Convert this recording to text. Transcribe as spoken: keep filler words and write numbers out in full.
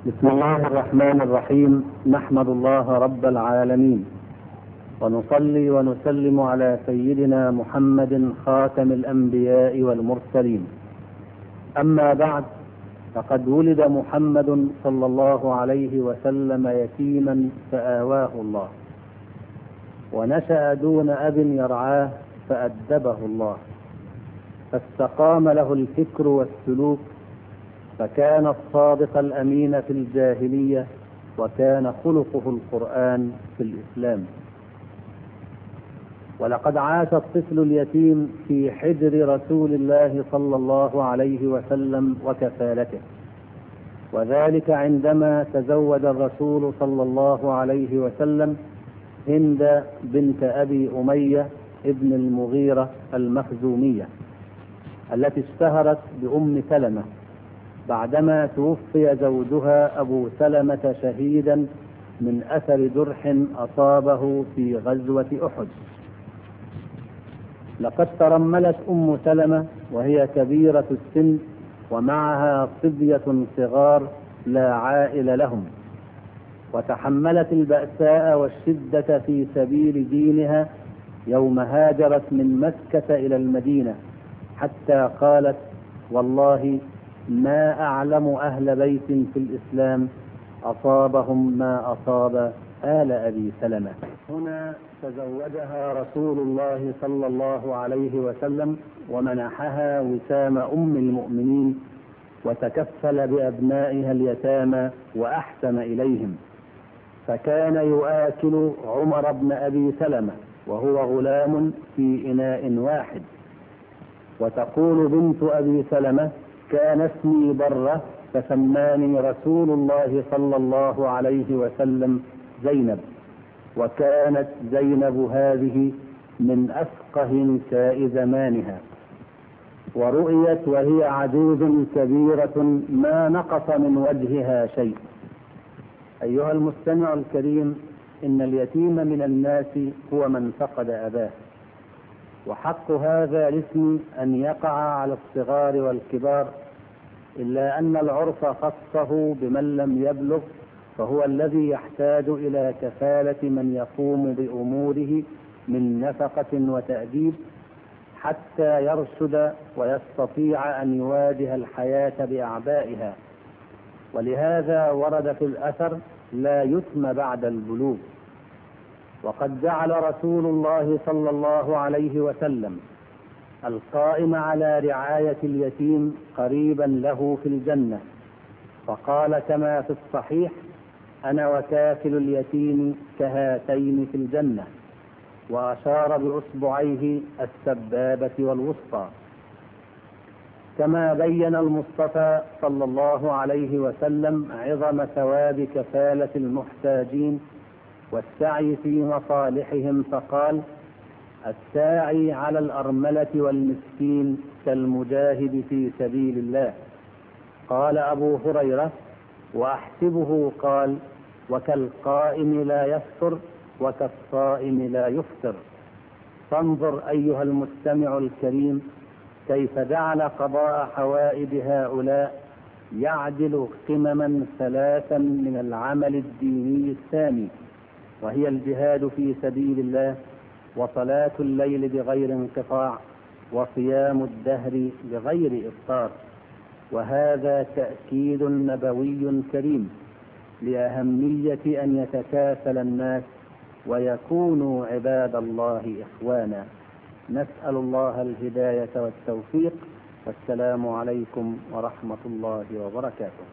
بسم الله الرحمن الرحيم. نحمد الله رب العالمين، ونصلي ونسلم على سيدنا محمد خاتم الأنبياء والمرسلين. أما بعد، فقد ولد محمد صلى الله عليه وسلم يتيما فآواه الله، ونشأ دون أب يرعاه فأدبه الله، فاستقام له الفكر والسلوك، فكان الصادق الأمين في الجاهلية، وكان خلقه القرآن في الإسلام. ولقد عاش الطفل اليتيم في حجر رسول الله صلى الله عليه وسلم وكفالته، وذلك عندما تزوج الرسول صلى الله عليه وسلم هند بنت أبي أمية ابن المغيرة المخزومية، التي اشتهرت بأم سلمة بعدما توفي زوجها أبو سلمة شهيدا من أثر جرح أصابه في غزوة أحد. لقد ترملت أم سلمة وهي كبيرة السن، ومعها صبية صغار لا عائل لهم، وتحملت البأساء والشدة في سبيل دينها يوم هاجرت من مكة إلى المدينة، حتى قالت: والله ما أعلم أهل بيت في الإسلام أصابهم ما أصاب آل أبي سلمة. هنا تزوجها رسول الله صلى الله عليه وسلم، ومنحها وسام أم المؤمنين، وتكفل بأبنائها اليتامى وأحسن إليهم، فكان يؤكل عمر بن أبي سلمة وهو غلام في إناء واحد. وتقول بنت أبي سلمة: كان اسمي برة فسماني رسول الله صلى الله عليه وسلم زينب، وكانت زينب هذه من أفقه نساء زمانها، ورؤيت وهي عجوز كبيرة ما نقص من وجهها شيء. أيها المستمع الكريم، إن اليتيم من الناس هو من فقد أباه، وحق هذا الاسم أن يقع على الصغار والكبار، إلا أن العرف خصه بمن لم يبلغ، فهو الذي يحتاج إلى كفالة من يقوم بأموره من نفقة وتأديب حتى يرشد ويستطيع أن يواجه الحياة بأعبائها. ولهذا ورد في الأثر: لا يتم بعد البلوغ. وقد جعل رسول الله صلى الله عليه وسلم القائم على رعاية اليتيم قريبا له في الجنة، فقال كما في الصحيح: أنا وكافل اليتيم كهاتين في الجنة، وأشار بأصبعيه السبابة والوسطى. كما بين المصطفى صلى الله عليه وسلم عظم ثواب كفالة المحتاجين والسعي في مصالحهم، فقال: الساعي على الأرملة والمسكين كالمجاهد في سبيل الله. قال أبو هريرة: وأحسبه قال: وكالقائم لا يفطر وكالصائم لا يفطر. فانظر أيها المستمع الكريم كيف جعل قضاء حوائج هؤلاء يعدل قمما ثلاثا من العمل الديني السامي، وهي الجهاد في سبيل الله، وصلاة الليل بغير انقطاع، وصيام الدهر بغير إفطار. وهذا تأكيد نبوي كريم لأهمية أن يتكافل الناس ويكونوا عباد الله إخوانا. نسأل الله الهداية والتوفيق، والسلام عليكم ورحمة الله وبركاته.